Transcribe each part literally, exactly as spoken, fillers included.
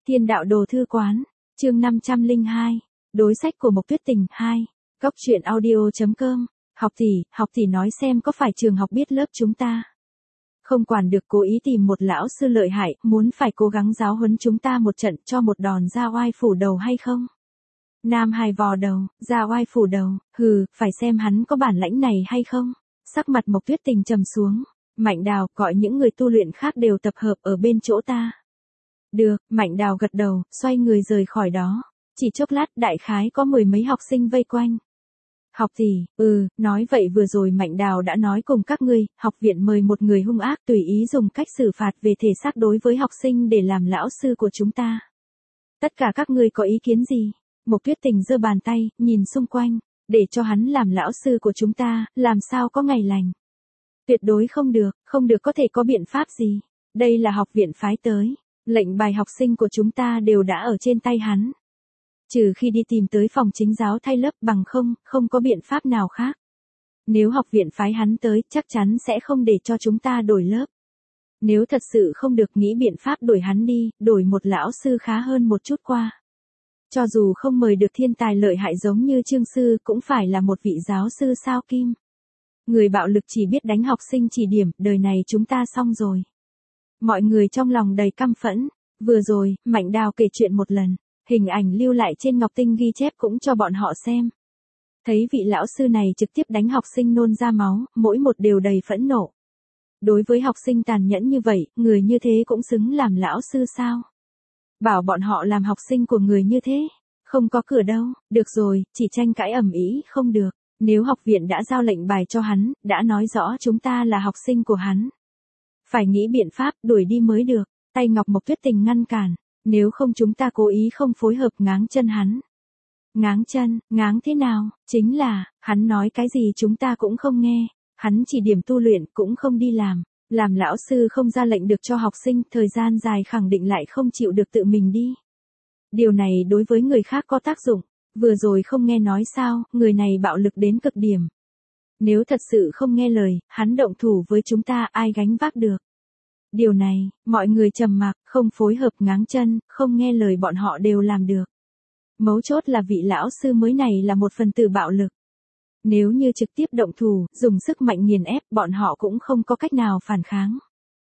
Thiên đạo đồ thư quán, chương năm trăm lẻ hai, đối sách của Mộc Tuyết Tình hai, Cóc truyện audio.com, học tỷ, học tỷ nói xem có phải trường học biết lớp chúng ta. Không quản được cố ý tìm một lão sư lợi hại, muốn phải cố gắng giáo huấn chúng ta một trận cho một đòn ra oai phủ đầu hay không? Nam hài vò đầu, ra oai phủ đầu, hừ, phải xem hắn có bản lãnh này hay không? Sắc mặt Mộc Tuyết Tình trầm xuống, Mạnh Đào gọi những người tu luyện khác đều tập hợp ở bên chỗ ta. Được, Mạnh Đào gật đầu, xoay người rời khỏi đó. Chỉ chốc lát đại khái có mười mấy học sinh vây quanh. Học tỷ, ừ, nói vậy vừa rồi Mạnh Đào đã nói cùng các ngươi, học viện mời một người hung ác tùy ý dùng cách xử phạt về thể xác đối với học sinh để làm lão sư của chúng ta. Tất cả các ngươi có ý kiến gì? Mộc Tuyết Tình giơ bàn tay, nhìn xung quanh, để cho hắn làm lão sư của chúng ta, làm sao có ngày lành. Tuyệt đối không được, không được có thể có biện pháp gì. Đây là học viện phái tới, lệnh bài học sinh của chúng ta đều đã ở trên tay hắn. Trừ khi đi tìm tới phòng chính giáo thay lớp bằng không, không có biện pháp nào khác. Nếu học viện phái hắn tới, chắc chắn sẽ không để cho chúng ta đổi lớp. Nếu thật sự không được nghĩ biện pháp đổi hắn đi, đổi một lão sư khá hơn một chút qua. Cho dù không mời được thiên tài lợi hại giống như Trương Sư cũng phải là một vị giáo sư sao kim. Người bạo lực chỉ biết đánh học sinh chỉ điểm, đời này chúng ta xong rồi. Mọi người trong lòng đầy căm phẫn. Vừa rồi, Mạnh Đào kể chuyện một lần. Hình ảnh lưu lại trên ngọc tinh ghi chép cũng cho bọn họ xem. Thấy vị lão sư này trực tiếp đánh học sinh nôn ra máu, mỗi một đều đầy phẫn nộ. Đối với học sinh tàn nhẫn như vậy, người như thế cũng xứng làm lão sư sao? Bảo bọn họ làm học sinh của người như thế, không có cửa đâu, được rồi, chỉ tranh cãi ầm ĩ không được. Nếu học viện đã giao lệnh bài cho hắn, đã nói rõ chúng ta là học sinh của hắn. Phải nghĩ biện pháp đuổi đi mới được, tay Ngọc Mộc Tuyết Tình ngăn cản. Nếu không chúng ta cố ý không phối hợp ngáng chân hắn. Ngáng chân, ngáng thế nào? Chính là, hắn nói cái gì chúng ta cũng không nghe. Hắn chỉ điểm tu luyện cũng không đi làm. Làm lão sư không ra lệnh được cho học sinh, thời gian dài khẳng định lại không chịu được tự mình đi. Điều này đối với người khác có tác dụng. Vừa rồi không nghe nói sao, người này bạo lực đến cực điểm. Nếu thật sự không nghe lời, hắn động thủ với chúng ta ai gánh vác được. Điều này, mọi người trầm mặc, không phối hợp ngáng chân, không nghe lời bọn họ đều làm được. Mấu chốt là vị lão sư mới này là một phần tử bạo lực. Nếu như trực tiếp động thủ, dùng sức mạnh nghiền ép, bọn họ cũng không có cách nào phản kháng.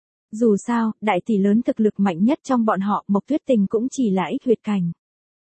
Dù sao, đại tỷ lớn thực lực mạnh nhất trong bọn họ, Mộc Tuyết Tình cũng chỉ là ích huyệt cảnh.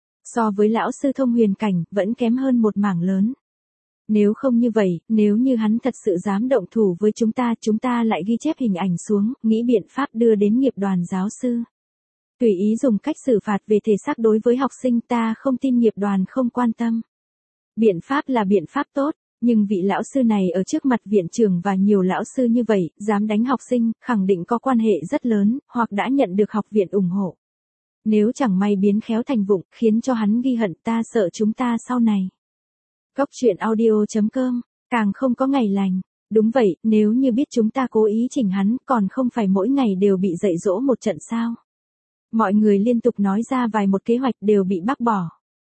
So với lão sư thông huyền cảnh, vẫn kém hơn một mảng lớn. Nếu không như vậy, nếu như hắn thật sự dám động thủ với chúng ta, chúng ta lại ghi chép hình ảnh xuống, nghĩ biện pháp đưa đến nghiệp đoàn giáo sư. Tùy ý dùng cách xử phạt về thể xác đối với học sinh, ta không tin nghiệp đoàn không quan tâm. Biện pháp là biện pháp tốt, nhưng vị lão sư này ở trước mặt viện trưởng và nhiều lão sư như vậy, dám đánh học sinh, khẳng định có quan hệ rất lớn, hoặc đã nhận được học viện ủng hộ. Nếu chẳng may biến khéo thành vụng, khiến cho hắn ghi hận, ta sợ chúng ta sau này. Cóc truyện audio.com, càng không có ngày lành. Đúng vậy, nếu như biết chúng ta cố ý chỉnh hắn, còn không phải mỗi ngày đều bị dạy dỗ một trận sao. Mọi người liên tục nói ra vài một kế hoạch đều bị bác bỏ.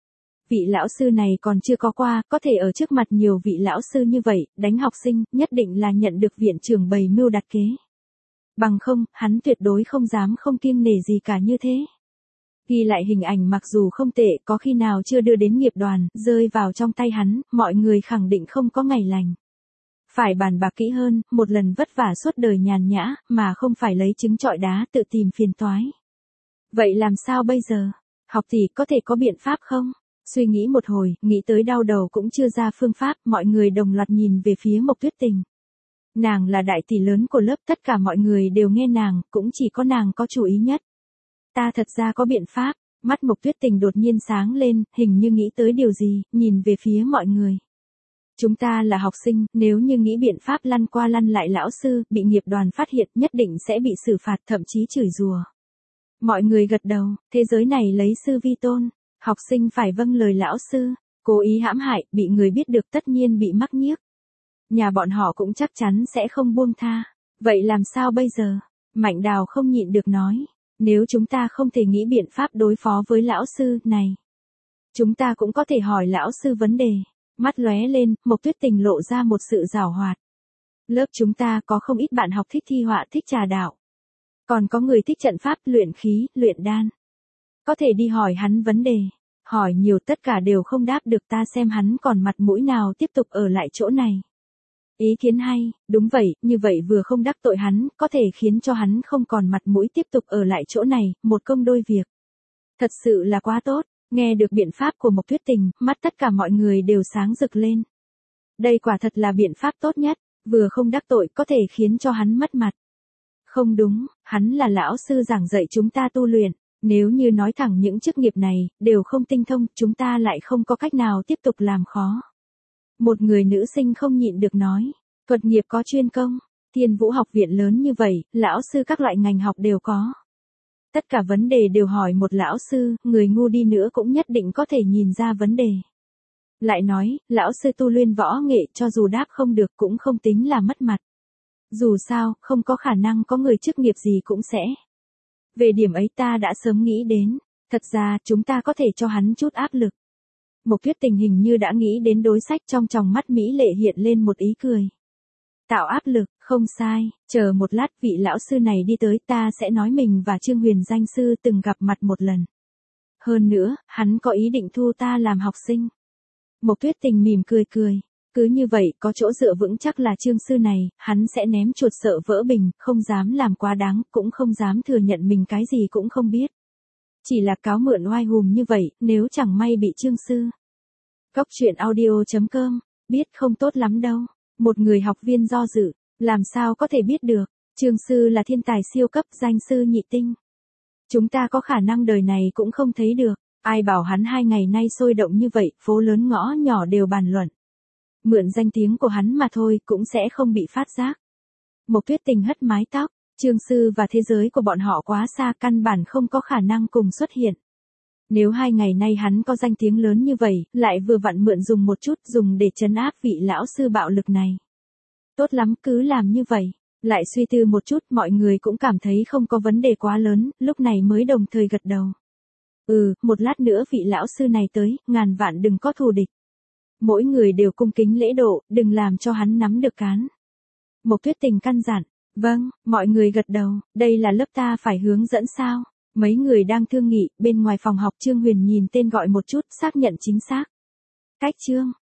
Vị lão sư này còn chưa có qua, có thể ở trước mặt nhiều vị lão sư như vậy, đánh học sinh, nhất định là nhận được viện trưởng bày mưu đặt kế. Bằng không, hắn tuyệt đối không dám không kiêng nể gì cả như thế. Ghi lại hình ảnh mặc dù không tệ, có khi nào chưa đưa đến nghiệp đoàn, rơi vào trong tay hắn, mọi người khẳng định không có ngày lành. Phải bàn bạc kỹ hơn, một lần vất vả suốt đời nhàn nhã, mà không phải lấy trứng trọi đá tự tìm phiền toái. Vậy làm sao bây giờ? Học tỷ có thể có biện pháp không? Suy nghĩ một hồi, nghĩ tới đau đầu cũng chưa ra phương pháp, mọi người đồng loạt nhìn về phía Mộc Tuyết Tình. Nàng là đại tỷ lớn của lớp, tất cả mọi người đều nghe nàng, cũng chỉ có nàng có chủ ý nhất. Ta thật ra có biện pháp, mắt Mộc Tuyết Tình đột nhiên sáng lên, hình như nghĩ tới điều gì, nhìn về phía mọi người. Chúng ta là học sinh, nếu như nghĩ biện pháp lăn qua lăn lại lão sư, bị nghiệp đoàn phát hiện nhất định sẽ bị xử phạt, thậm chí chửi rủa. Mọi người gật đầu, thế giới này lấy sư vi tôn, học sinh phải vâng lời lão sư, cố ý hãm hại, bị người biết được tất nhiên bị mắc nhiếc. Nhà bọn họ cũng chắc chắn sẽ không buông tha, vậy làm sao bây giờ? Mạnh Đào không nhịn được nói. Nếu chúng ta không thể nghĩ biện pháp đối phó với lão sư này, chúng ta cũng có thể hỏi lão sư vấn đề. Mắt lóe lên, Mộc Tuyết Tình lộ ra một sự giảo hoạt. Lớp chúng ta có không ít bạn học thích thi họa, thích trà đạo. Còn có người thích trận pháp, luyện khí, luyện đan. có thể đi hỏi hắn vấn đề. Hỏi nhiều tất cả đều không đáp được, ta xem hắn còn mặt mũi nào tiếp tục ở lại chỗ này. Ý kiến hay, đúng vậy, như vậy vừa không đắc tội hắn, có thể khiến cho hắn không còn mặt mũi tiếp tục ở lại chỗ này, một công đôi việc. Thật sự là quá tốt, nghe được biện pháp của Mộc Tuyết Tình, mắt tất cả mọi người đều sáng rực lên. Đây quả thật là biện pháp tốt nhất, vừa không đắc tội có thể khiến cho hắn mất mặt. Không đúng, hắn là lão sư giảng dạy chúng ta tu luyện, nếu như nói thẳng những chức nghiệp này, đều không tinh thông, chúng ta lại không có cách nào tiếp tục làm khó. Một người nữ sinh không nhịn được nói, thuật nghiệp có chuyên công, Thiên Vũ học viện lớn như vậy, lão sư các loại ngành học đều có. Tất cả vấn đề đều hỏi một lão sư, người ngu đi nữa cũng nhất định có thể nhìn ra vấn đề. Lại nói, lão sư tu luyện võ nghệ cho dù đáp không được cũng không tính là mất mặt. Dù sao, không có khả năng có người chức nghiệp gì cũng sẽ. Về điểm ấy ta đã sớm nghĩ đến, thật ra chúng ta có thể cho hắn chút áp lực. Mộc Tuyết Tình hình như đã nghĩ đến đối sách, trong tròng mắt mỹ lệ hiện lên một ý cười. Tạo áp lực, không sai, chờ một lát vị lão sư này đi tới ta sẽ nói mình và Trương Huyền danh sư từng gặp mặt một lần. Hơn nữa, hắn có ý định thu ta làm học sinh. Mộc Tuyết Tình mỉm cười cười, cứ như vậy có chỗ dựa vững chắc là Trương sư này, hắn sẽ ném chuột sợ vỡ bình, không dám làm quá đáng, cũng không dám thừa nhận mình cái gì cũng không biết. Chỉ là cáo mượn oai hùm như vậy, nếu chẳng may bị Trương sư. Góc truyện audio chấm com, biết không tốt lắm đâu. Một người học viên do dự, làm sao có thể biết được, Trương sư là thiên tài siêu cấp, danh sư nhị tinh. Chúng ta có khả năng đời này cũng không thấy được, ai bảo hắn hai ngày nay sôi động như vậy, phố lớn ngõ nhỏ đều bàn luận. Mượn danh tiếng của hắn mà thôi cũng sẽ không bị phát giác. Mộc Tuyết Tình hất mái tóc, Trương sư và thế giới của bọn họ quá xa, căn bản không có khả năng cùng xuất hiện. Nếu hai ngày nay hắn có danh tiếng lớn như vậy, lại vừa vặn mượn dùng một chút dùng để trấn áp vị lão sư bạo lực này. Tốt lắm, cứ làm như vậy. Lại suy tư một chút, mọi người cũng cảm thấy không có vấn đề quá lớn, lúc này mới đồng thời gật đầu. Ừ, một lát nữa vị lão sư này tới, ngàn vạn đừng có thù địch. Mỗi người đều cung kính lễ độ, đừng làm cho hắn nắm được cán. Mộc Tuyết Tình căn dặn, vâng, mọi người gật đầu, đây là lớp ta phải hướng dẫn sao? Mấy người đang thương nghị, bên ngoài phòng học Trương Huyền nhìn tên gọi một chút, xác nhận chính xác. Cách Trương,